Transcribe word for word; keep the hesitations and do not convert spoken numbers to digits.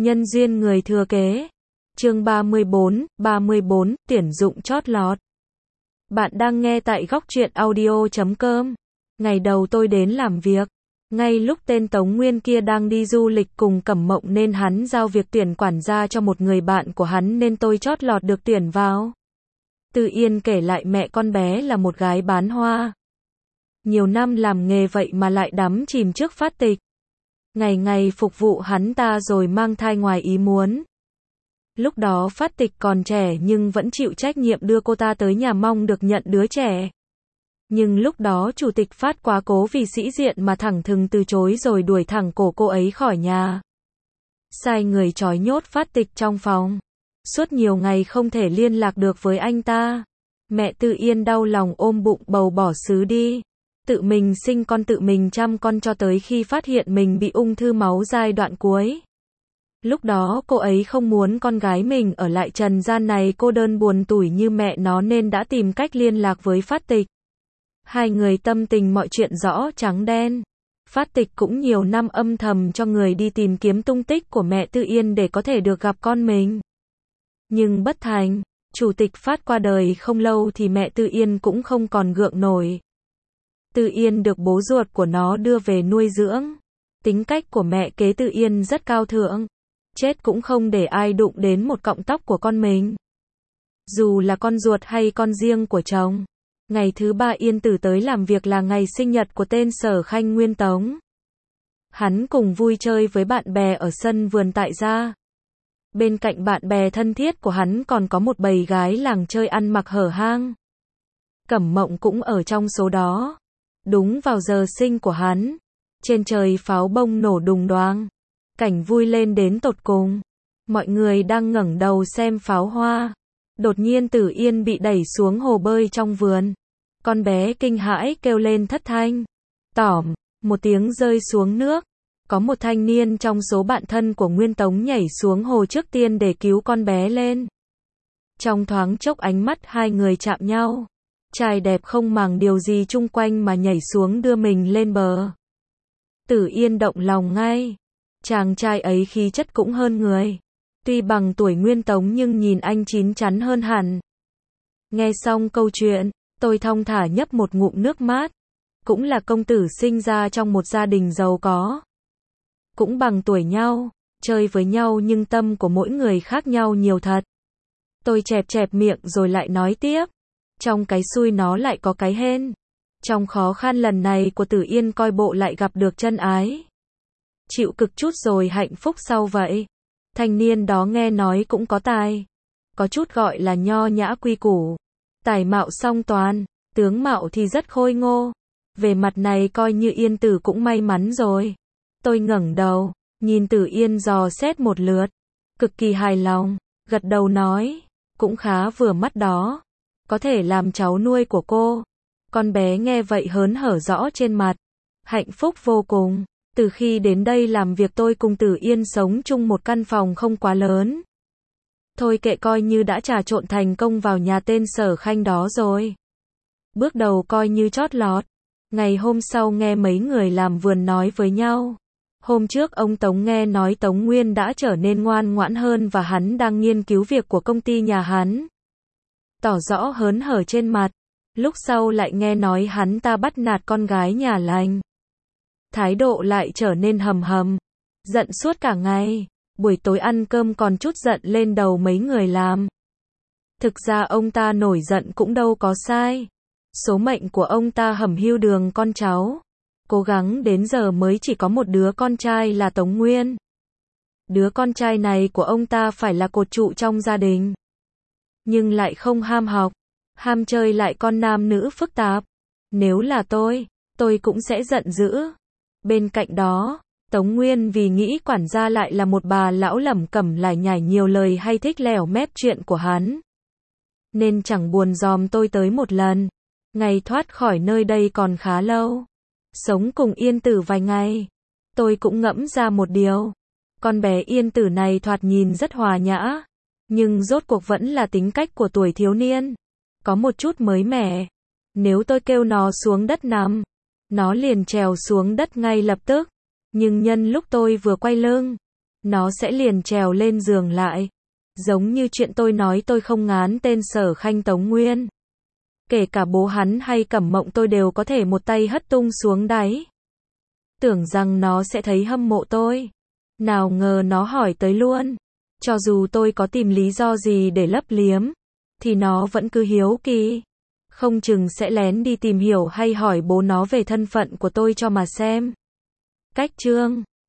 Nhân duyên người thừa kế. Chương ba mươi bốn, ba mươi bốn, tuyển dụng chót lọt. Bạn đang nghe tại góc truyện audio chấm com. Ngày đầu tôi đến làm việc, ngay lúc tên Tống Nguyên kia đang đi du lịch cùng Cẩm Mộng nên hắn giao việc tuyển quản gia cho một người bạn của hắn nên tôi chót lọt được tuyển vào. Tư Yên kể lại mẹ con bé là một gái bán hoa. Nhiều năm làm nghề vậy mà lại đắm chìm trước phát tịch. Ngày ngày phục vụ hắn ta rồi mang thai ngoài ý muốn. Lúc đó phát tịch còn trẻ nhưng vẫn chịu trách nhiệm đưa cô ta tới nhà mong được nhận đứa trẻ. Nhưng lúc đó chủ tịch Phát quá cố vì sĩ diện mà thẳng thừng từ chối rồi đuổi thẳng cổ cô ấy khỏi nhà. Sai người trói nhốt phát tịch trong phòng. Suốt nhiều ngày không thể liên lạc được với anh ta. Mẹ Tư Yên đau lòng ôm bụng bầu bỏ xứ đi. Tự mình sinh con tự mình chăm con cho tới khi phát hiện mình bị ung thư máu giai đoạn cuối. Lúc đó cô ấy không muốn con gái mình ở lại trần gian này cô đơn buồn tủi như mẹ nó nên đã tìm cách liên lạc với Phát tịch. Hai người tâm tình mọi chuyện rõ trắng đen. Phát tịch cũng nhiều năm âm thầm cho người đi tìm kiếm tung tích của mẹ Tư Yên để có thể được gặp con mình. Nhưng bất thành, chủ tịch Phát qua đời không lâu thì mẹ Tư Yên cũng không còn gượng nổi. Tư Yên được bố ruột của nó đưa về nuôi dưỡng. Tính cách của mẹ kế Tư Yên rất cao thượng. Chết cũng không để ai đụng đến một cọng tóc của con mình. Dù là con ruột hay con riêng của chồng. Ngày thứ ba Yên Tử tới làm việc là ngày sinh nhật của tên Sở Khanh Nguyên Tống. Hắn cùng vui chơi với bạn bè ở sân vườn tại gia. Bên cạnh bạn bè thân thiết của hắn còn có một bầy gái làng chơi ăn mặc hở hang. Cẩm Mộng cũng ở trong số đó. Đúng vào giờ sinh của hắn, trên trời pháo bông nổ đùng đoàng. Cảnh vui lên đến tột cùng. Mọi người đang ngẩng đầu xem pháo hoa. Đột nhiên Tử Yên bị đẩy xuống hồ bơi trong vườn. Con bé kinh hãi kêu lên thất thanh. Tỏm, một tiếng rơi xuống nước. Có một thanh niên trong số bạn thân của Nguyên Tống nhảy xuống hồ trước tiên để cứu con bé lên. Trong thoáng chốc ánh mắt hai người chạm nhau. Trai đẹp không màng điều gì chung quanh mà nhảy xuống đưa mình lên bờ. Tử Yên động lòng ngay. Chàng trai ấy khí chất cũng hơn người. Tuy bằng tuổi Nguyên Tống nhưng nhìn anh chín chắn hơn hẳn. Nghe xong câu chuyện, tôi thong thả nhấp một ngụm nước mát. Cũng là công tử sinh ra trong một gia đình giàu có. Cũng bằng tuổi nhau, chơi với nhau nhưng tâm của mỗi người khác nhau nhiều thật. Tôi chẹp chẹp miệng rồi lại nói tiếp. Trong cái xui nó lại có cái hên. Trong khó khăn lần này của Tử Yên coi bộ lại gặp được chân ái. Chịu cực chút rồi hạnh phúc sau vậy. Thanh niên đó nghe nói cũng có tài. Có chút gọi là nho nhã quy củ. Tài mạo song toàn, tướng mạo thì rất khôi ngô. Về mặt này coi như Yên Tử cũng may mắn rồi. Tôi ngẩng đầu, nhìn Tử Yên dò xét một lượt. Cực kỳ hài lòng, gật đầu nói. Cũng khá vừa mắt đó. Có thể làm cháu nuôi của cô. Con bé nghe vậy hớn hở rõ trên mặt. Hạnh phúc vô cùng. Từ khi đến đây làm việc tôi cùng Tử Yên sống chung một căn phòng không quá lớn. Thôi kệ coi như đã trà trộn thành công vào nhà tên Sở Khanh đó rồi. Bước đầu coi như chót lọt. Ngày hôm sau nghe mấy người làm vườn nói với nhau. Hôm trước ông Tống nghe nói Tống Nguyên đã trở nên ngoan ngoãn hơn và hắn đang nghiên cứu việc của công ty nhà hắn. Tỏ rõ hớn hở trên mặt. Lúc sau lại nghe nói hắn ta bắt nạt con gái nhà lành. Thái độ lại trở nên hầm hầm. Giận suốt cả ngày. Buổi tối ăn cơm còn chút giận lên đầu mấy người làm. Thực ra ông ta nổi giận cũng đâu có sai. Số mệnh của ông ta hẩm hiu đường con cháu. Cố gắng đến giờ mới chỉ có một đứa con trai là Tống Nguyên. Đứa con trai này của ông ta phải là cột trụ trong gia đình. Nhưng lại không ham học. Ham chơi lại con nam nữ phức tạp. Nếu là tôi, tôi cũng sẽ giận dữ. Bên cạnh đó, Tống Nguyên vì nghĩ quản gia lại là một bà lão lẩm cẩm lải nhải nhiều lời hay thích lèo mép chuyện của hắn. Nên chẳng buồn dòm tôi tới một lần. Ngày thoát khỏi nơi đây còn khá lâu. Sống cùng Yên Tử vài ngày. Tôi cũng ngẫm ra một điều. Con bé Yên Tử này thoạt nhìn rất hòa nhã. Nhưng rốt cuộc vẫn là tính cách của tuổi thiếu niên. Có một chút mới mẻ. Nếu tôi kêu nó xuống đất nằm, nó liền trèo xuống đất ngay lập tức. Nhưng nhân lúc tôi vừa quay lưng, nó sẽ liền trèo lên giường lại. Giống như chuyện tôi nói tôi không ngán tên Sở Khanh Tống Nguyên. Kể cả bố hắn hay Cẩm Mộng tôi đều có thể một tay hất tung xuống đáy. Tưởng rằng nó sẽ thấy hâm mộ tôi. Nào ngờ nó hỏi tới luôn. Cho dù tôi có tìm lý do gì để lấp liếm, thì nó vẫn cứ hiếu kỳ. Không chừng sẽ lén đi tìm hiểu hay hỏi bố nó về thân phận của tôi cho mà xem. Cách chương